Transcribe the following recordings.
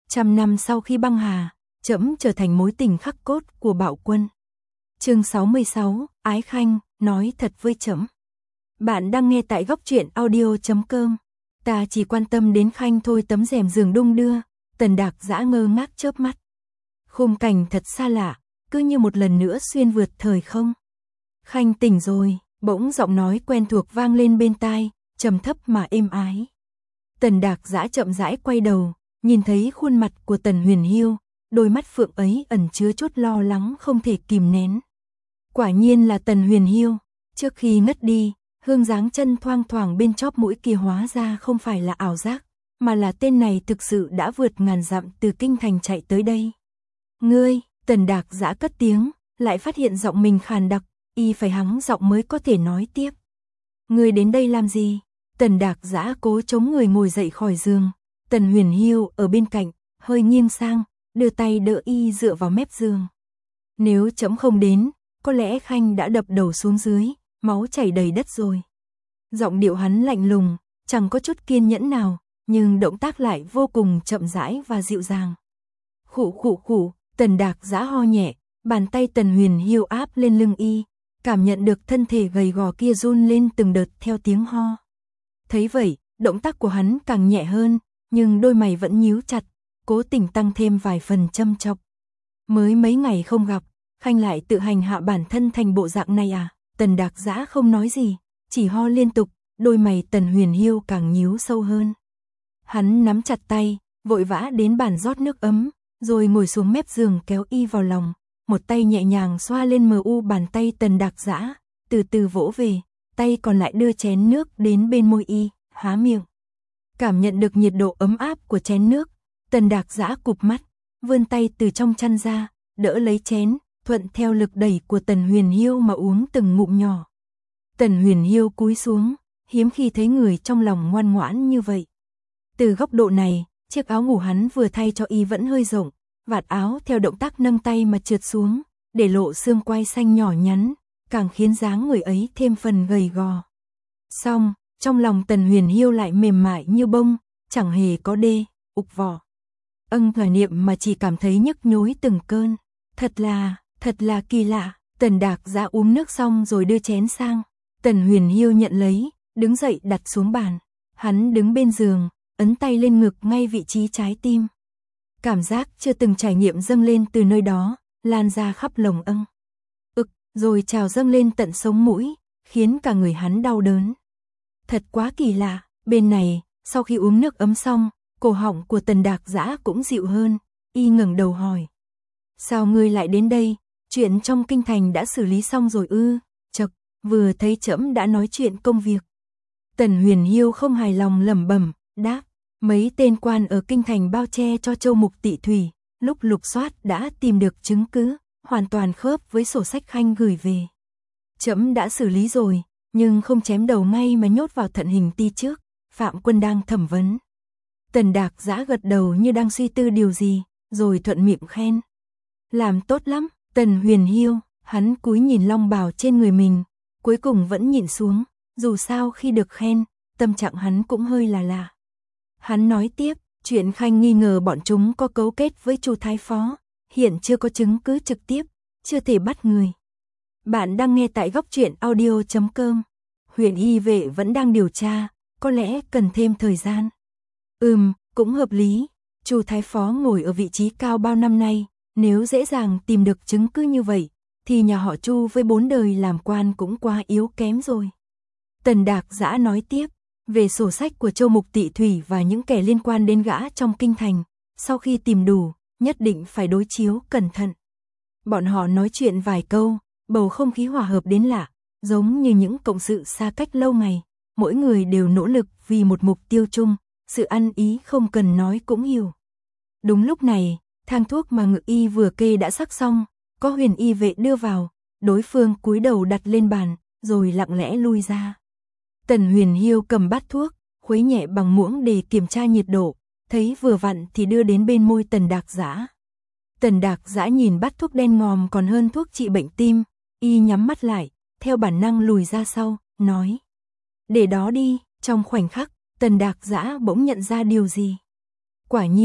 100 năm sau khi băng hà, trẫm trở thành mối tình khắc cốt của Bạo Quân. Chương 66, Ái Khanh, nói thật với trẫm. Bạn đang nghe tại góc truyện audio.com. Ta chỉ quan tâm đến Khanh thôi. Tấm rèm giường đung đưa, Tần Đạc Dã ngơ ngác chớp mắt. Khung cảnh thật xa lạ, cứ như một lần nữa xuyên vượt thời không. Khanh tỉnh rồi, bỗng giọng nói quen thuộc vang lên bên tai, trầm thấp mà êm ái. Tần Đạc Dã chậm rãi quay đầu, nhìn thấy khuôn mặt của Tần Huyền Hiêu, đôi mắt phượng ấy ẩn chứa chút lo lắng không thể kìm nén. Quả nhiên là Tần Huyền Hiêu. Trước khi ngất đi, hương dáng chân thoang thoảng bên chóp mũi kia hóa ra không phải là ảo giác, mà là tên này thực sự đã vượt ngàn dặm từ kinh thành chạy tới đây. Ngươi, Tần Đạc Dã cất tiếng, lại phát hiện giọng mình khàn đặc, y phải hắng giọng mới có thể nói tiếp. Ngươi đến đây làm gì? Tần Đạc Dã cố chống người ngồi dậy khỏi giường. Tần Huyền Hiêu ở bên cạnh, hơi nghiêng sang, đưa tay đỡ y dựa vào mép giường. Nếu trẫm không đến, có lẽ Khanh đã đập đầu xuống dưới, máu chảy đầy đất rồi. Giọng điệu hắn lạnh lùng, chẳng có chút kiên nhẫn nào, nhưng động tác lại vô cùng chậm rãi và dịu dàng. Khụ khụ khụ, Tần Đạc Dã ho nhẹ, bàn tay Tần Huyền Hiêu áp lên lưng y, cảm nhận được thân thể gầy gò kia run lên từng đợt theo tiếng ho. Thấy vậy, động tác của hắn càng nhẹ hơn, nhưng đôi mày vẫn nhíu chặt, cố tình tăng thêm vài phần châm chọc. Mới mấy ngày không gặp, Khanh lại tự hành hạ bản thân thành bộ dạng này à? Tần Đạc Dã không nói gì, chỉ ho liên tục, đôi mày Tần Huyền Hiêu càng nhíu sâu hơn. Hắn nắm chặt tay, vội vã đến bàn rót nước ấm, rồi ngồi xuống mép giường kéo y vào lòng, một tay nhẹ nhàng xoa lên mờ u bàn tay Tần Đạc Dã, từ từ vỗ về, tay còn lại đưa chén nước đến bên môi y, há miệng. Cảm nhận được nhiệt độ ấm áp của chén nước, Tần Đạc Dã cụp mắt, vươn tay từ trong chăn ra, đỡ lấy chén, thuận theo lực đẩy của Tần Huyền Hiêu mà uống từng ngụm nhỏ. Tần Huyền Hiêu cúi xuống, hiếm khi thấy người trong lòng ngoan ngoãn như vậy. Từ góc độ này, chiếc áo ngủ hắn vừa thay cho y vẫn hơi rộng, vạt áo theo động tác nâng tay mà trượt xuống, để lộ xương quai xanh nhỏ nhắn, càng khiến dáng người ấy thêm phần gầy gò. Xong, trong lòng Tần Huyền Hiêu lại mềm mại như bông, chẳng hề có đê, ục vỏ. Hoài niệm mà chỉ cảm thấy nhức nhối từng cơn. Thật là kỳ lạ. Tần Đạc Dã uống nước xong rồi đưa chén sang. Tần Huyền Hiêu nhận lấy, đứng dậy đặt xuống bàn. Hắn đứng bên giường, ấn tay lên ngực ngay vị trí trái tim. Cảm giác chưa từng trải nghiệm dâng lên từ nơi đó, lan ra khắp lồng âng. Rồi trào dâng lên tận sống mũi, khiến cả người hắn đau đớn. Thật quá kỳ lạ. Bên này, sau khi uống nước ấm xong, cổ họng của Tần Đạc Dã cũng dịu hơn, y ngẩng đầu hỏi. Sao ngươi lại đến đây? Chuyện trong kinh thành đã xử lý xong rồi ư? Chậc, vừa thấy trẫm đã nói chuyện công việc. Tần Huyền Hiêu không hài lòng lẩm bẩm, đáp, mấy tên quan ở kinh thành bao che cho Châu Mục Tị Thủy, lúc lục soát đã tìm được chứng cứ, hoàn toàn khớp với sổ sách Khanh gửi về. Trẫm đã xử lý rồi, nhưng không chém đầu ngay mà nhốt vào thận hình ti trước, Phạm Quân đang thẩm vấn. Tần Đạc Dã gật đầu như đang suy tư điều gì, rồi thuận miệng khen. Làm tốt lắm. Tần Huyền Hiêu, hắn cúi nhìn long bào trên người mình, cuối cùng vẫn nhịn xuống, dù sao khi được khen, tâm trạng hắn cũng hơi là lạ. Hắn nói tiếp, chuyện Khanh nghi ngờ bọn chúng có cấu kết với Chu Thái Phó, hiện chưa có chứng cứ trực tiếp, chưa thể bắt người. Bạn đang nghe tại góc truyện audio.com. Huyện y vệ vẫn đang điều tra, có lẽ cần thêm thời gian. Cũng hợp lý. Chu Thái Phó ngồi ở vị trí cao bao năm nay, nếu dễ dàng tìm được chứng cứ như vậy, thì nhà họ Chu với 4 đời làm quan cũng quá yếu kém rồi. Tần Đạc Dã nói tiếp, về sổ sách của Châu Mục Tị Thủy và những kẻ liên quan đến gã trong kinh thành, sau khi tìm đủ, nhất định phải đối chiếu cẩn thận. Bọn họ nói chuyện vài câu, bầu không khí hòa hợp đến lạ, giống như những cộng sự xa cách lâu ngày, mỗi người đều nỗ lực vì một mục tiêu chung, sự ăn ý không cần nói cũng hiểu. Đúng lúc này, thang thuốc mà Ngự y vừa kê đã sắc xong, có Huyền y vệ đưa vào, đối phương cúi đầu đặt lên bàn, rồi lặng lẽ lui ra. Tần Huyền Hiêu cầm bát thuốc, khuấy nhẹ bằng muỗng để kiểm tra nhiệt độ, thấy vừa vặn thì đưa đến bên môi Tần Đạc Dã. Tần Đạc Dã nhìn bát thuốc đen ngòm còn hơn thuốc trị bệnh tim, y nhắm mắt lại, theo bản năng lùi ra sau, nói. Để đó đi. Trong khoảnh khắc, Tần Đạc Dã bỗng nhận ra điều gì. Quả nhiên,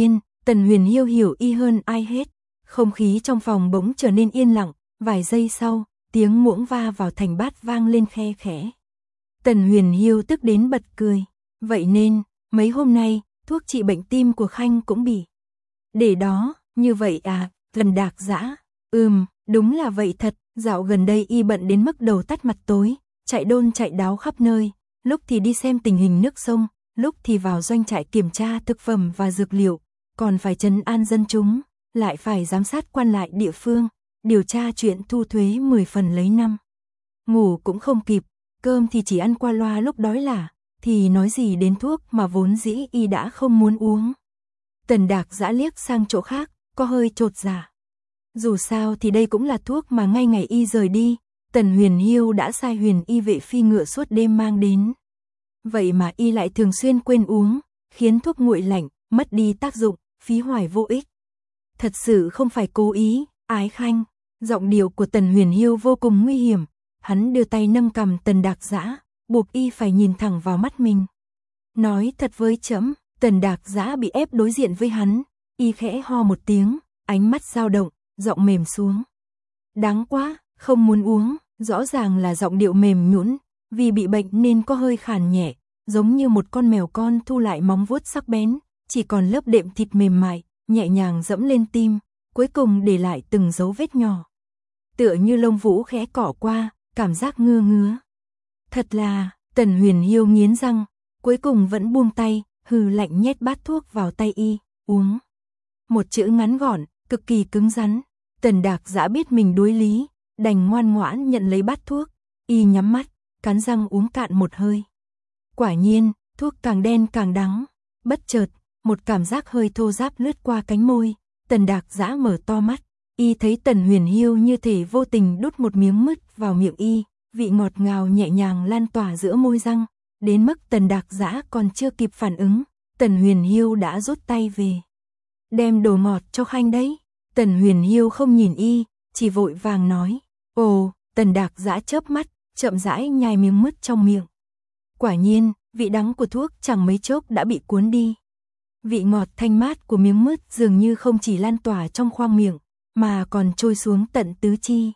Tần Huyền Hiêu hiểu y hơn ai hết. Không khí trong phòng bỗng trở nên yên lặng, vài giây sau, tiếng muỗng va vào thành bát vang lên khe khẽ. Tần Huyền Hiêu tức đến bật cười. Vậy nên, mấy hôm nay, thuốc trị bệnh tim của Khanh cũng bị. Để đó, như vậy à, Tần Đạc Dã. Đúng là vậy thật, dạo gần đây y bận đến mức đầu tắt mặt tối, chạy đôn chạy đáo khắp nơi, lúc thì đi xem tình hình nước sông, lúc thì vào doanh trại kiểm tra thực phẩm và dược liệu, còn phải trấn an dân chúng, lại phải giám sát quan lại địa phương, điều tra chuyện thu thuế 10 phần lấy năm. Ngủ cũng không kịp, cơm thì chỉ ăn qua loa lúc đói là, thì nói gì đến thuốc mà vốn dĩ y đã không muốn uống. Tần Đạc Dã liếc sang chỗ khác, có hơi chột dạ. Dù sao thì đây cũng là thuốc mà ngay ngày y rời đi, Tần Huyền Hiêu đã sai Huyền y vệ phi ngựa suốt đêm mang đến. Vậy mà y lại thường xuyên quên uống, khiến thuốc nguội lạnh, mất đi tác dụng, phí hoài vô ích. Thật sự không phải cố ý, Ái Khanh. Giọng điệu của Tần Huyền Hiêu vô cùng nguy hiểm, hắn đưa tay nâng cằm Tần Đạc Dã, buộc y phải nhìn thẳng vào mắt mình. Nói thật với trẫm. Tần Đạc Dã bị ép đối diện với hắn, y khẽ ho một tiếng, ánh mắt dao động, giọng mềm xuống. Đáng quá, không muốn uống, rõ ràng là giọng điệu mềm nhũn, vì bị bệnh nên có hơi khàn nhẹ, giống như một con mèo con thu lại móng vuốt sắc bén, chỉ còn lớp đệm thịt mềm mại, nhẹ nhàng dẫm lên tim, cuối cùng để lại từng dấu vết nhỏ. Tựa như lông vũ khẽ cỏ qua, cảm giác ngứa ngứa. Thật là, Tần Huyền Hiêu nghiến răng, cuối cùng vẫn buông tay, hừ lạnh nhét bát thuốc vào tay y, uống. Một chữ ngắn gọn, cực kỳ cứng rắn. Tần Đạc Dã biết mình đối lý, đành ngoan ngoãn nhận lấy bát thuốc, y nhắm mắt, cắn răng uống cạn một hơi. Quả nhiên, thuốc càng đen càng đắng. Bất chợt, một cảm giác hơi thô ráp lướt qua cánh môi, Tần Đạc Dã mở to mắt, y thấy Tần Huyền Hiêu như thể vô tình đút một miếng mứt vào miệng y, vị ngọt ngào nhẹ nhàng lan tỏa giữa môi răng. Đến mức Tần Đạc Dã còn chưa kịp phản ứng, Tần Huyền Hiêu đã rút tay về. Đem đồ ngọt cho Khanh đấy. Tần Huyền Hiêu không nhìn y, chỉ vội vàng nói. Ồ, Tần Đạc Dã chớp mắt, chậm rãi nhai miếng mứt trong miệng. Quả nhiên, vị đắng của thuốc chẳng mấy chốc đã bị cuốn đi. Vị ngọt thanh mát của miếng mứt dường như không chỉ lan tỏa trong khoang miệng, mà còn trôi xuống tận tứ chi.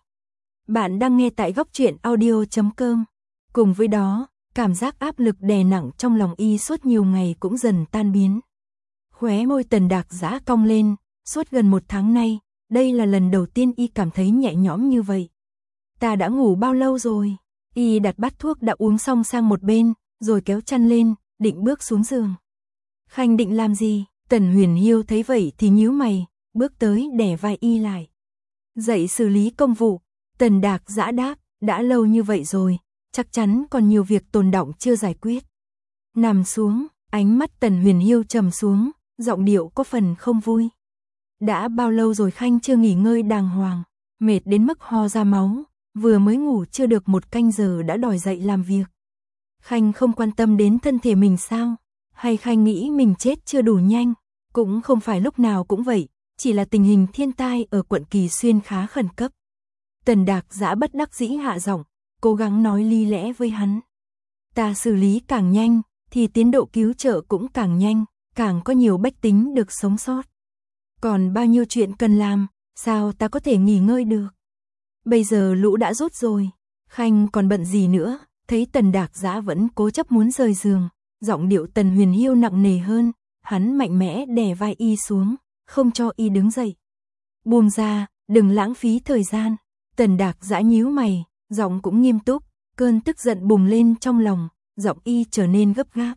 Bạn đang nghe tại Góc Truyện Audio.com. Cùng với đó, cảm giác áp lực đè nặng trong lòng y suốt nhiều ngày cũng dần tan biến. Khóe môi Tần Đạc Dã cong lên, suốt gần 1 tháng nay, đây là lần đầu tiên y cảm thấy nhẹ nhõm như vậy. Ta đã ngủ bao lâu rồi? Y đặt bát thuốc đã uống xong sang một bên, rồi kéo chăn lên, định bước xuống giường. Khanh định làm gì? Tần Huyền Hiêu thấy vậy thì nhíu mày, bước tới đè vai y lại. Dậy xử lý công vụ. Tần Đạc Dã đáp, đã lâu như vậy rồi, chắc chắn còn nhiều việc tồn đọng chưa giải quyết. Nằm xuống, ánh mắt Tần Huyền Hiêu trầm xuống, giọng điệu có phần không vui. Đã bao lâu rồi Khanh chưa nghỉ ngơi đàng hoàng, mệt đến mức ho ra máu, vừa mới ngủ chưa được 1 canh giờ đã đòi dậy làm việc. Khanh không quan tâm đến thân thể mình sao? Hay Khanh nghĩ mình chết chưa đủ nhanh? Cũng không phải lúc nào cũng vậy, chỉ là tình hình thiên tai ở quận Kỳ Xuyên khá khẩn cấp. Tần Đạc Dã bất đắc dĩ hạ giọng, cố gắng nói lý lẽ với hắn. Ta xử lý càng nhanh, thì tiến độ cứu trợ cũng càng nhanh, càng có nhiều bách tính được sống sót. Còn bao nhiêu chuyện cần làm, sao ta có thể nghỉ ngơi được? Bây giờ lũ đã rút rồi, Khanh còn bận gì nữa? Thấy Tần Đạc Dã vẫn cố chấp muốn rời giường, giọng điệu Tần Huyền Hiêu nặng nề hơn, hắn mạnh mẽ đè vai y xuống, không cho y đứng dậy. Buông ra, đừng lãng phí thời gian. Tần Đạc Dã nhíu mày, giọng cũng nghiêm túc, cơn tức giận bùng lên trong lòng, giọng y trở nên gấp gáp.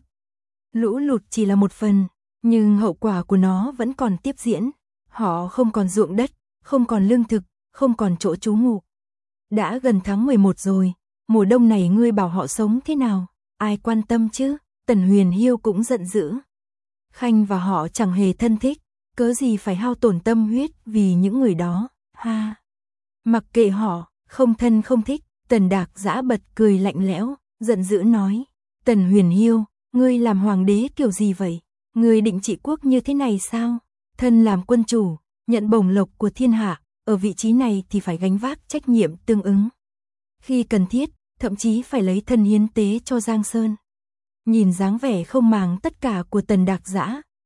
Lũ lụt chỉ là một phần, nhưng hậu quả của nó vẫn còn tiếp diễn. Họ không còn ruộng đất, không còn lương thực, không còn chỗ trú ngụ. Đã gần tháng 11 rồi, mùa đông này ngươi bảo họ sống thế nào? Ai quan tâm chứ? Tần Huyền Hiêu cũng giận dữ. Khanh và họ chẳng hề thân thích, cớ gì phải hao tổn tâm huyết vì những người đó, ha. Mặc kệ họ, không thân không thích. Tần Đạc Dã bật cười lạnh lẽo, giận dữ nói. Tần Huyền Hiêu, ngươi làm hoàng đế kiểu gì vậy? Ngươi định trị quốc như thế này sao? Thân làm quân chủ, nhận bổng lộc của thiên hạ, ở vị trí này thì phải gánh vác trách nhiệm tương ứng. Khi cần thiết, thậm chí phải lấy thân hiến tế cho Giang Sơn. Nhìn dáng vẻ không màng tất cả của Tần Đạc Dã,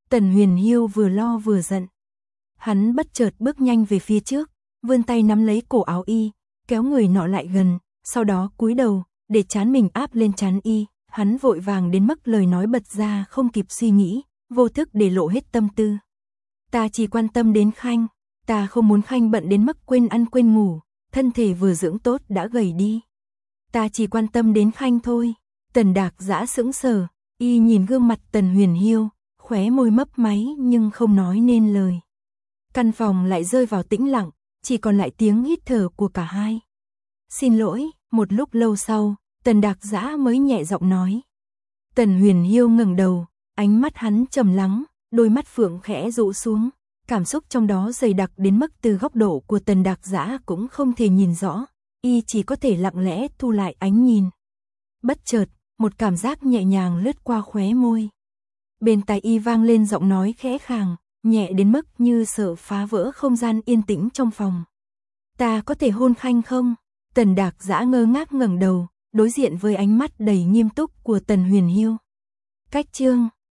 Tần Huyền Hiêu vừa lo vừa giận. Hắn bất chợt bước nhanh về phía trước, vươn tay nắm lấy cổ áo y, kéo người nọ lại gần, sau đó cúi đầu, để trán mình áp lên trán y. Hắn vội vàng đến mức lời nói bật ra không kịp suy nghĩ, vô thức để lộ hết tâm tư. Ta chỉ quan tâm đến Khanh, ta không muốn Khanh bận đến mức quên ăn quên ngủ, thân thể vừa dưỡng tốt đã gầy đi. Ta chỉ quan tâm đến Khanh thôi. Tần Đạc Dã sững sờ, y nhìn gương mặt Tần Huyền Hiêu, khóe môi mấp máy nhưng không nói nên lời. Căn phòng lại rơi vào tĩnh lặng, chỉ còn lại tiếng hít thở của cả hai. Xin lỗi, một lúc lâu sau, Tần Đạc Dã mới nhẹ giọng nói. Tần Huyền Hiêu ngẩng đầu, ánh mắt hắn trầm lắng, đôi mắt phượng khẽ rũ xuống, cảm xúc trong đó dày đặc đến mức từ góc độ của Tần Đạc Dã cũng không thể nhìn rõ, y chỉ có thể lặng lẽ thu lại ánh nhìn. Bất chợt, một cảm giác nhẹ nhàng lướt qua khóe môi. Bên tai y vang lên giọng nói khẽ khàng, nhẹ đến mức như sợ phá vỡ không gian yên tĩnh trong phòng. Ta có thể hôn Khanh không? Tần Đạc Dã ngơ ngác ngẩng đầu, đối diện với ánh mắt đầy nghiêm túc của Tần Huyền Hiêu. Cách chương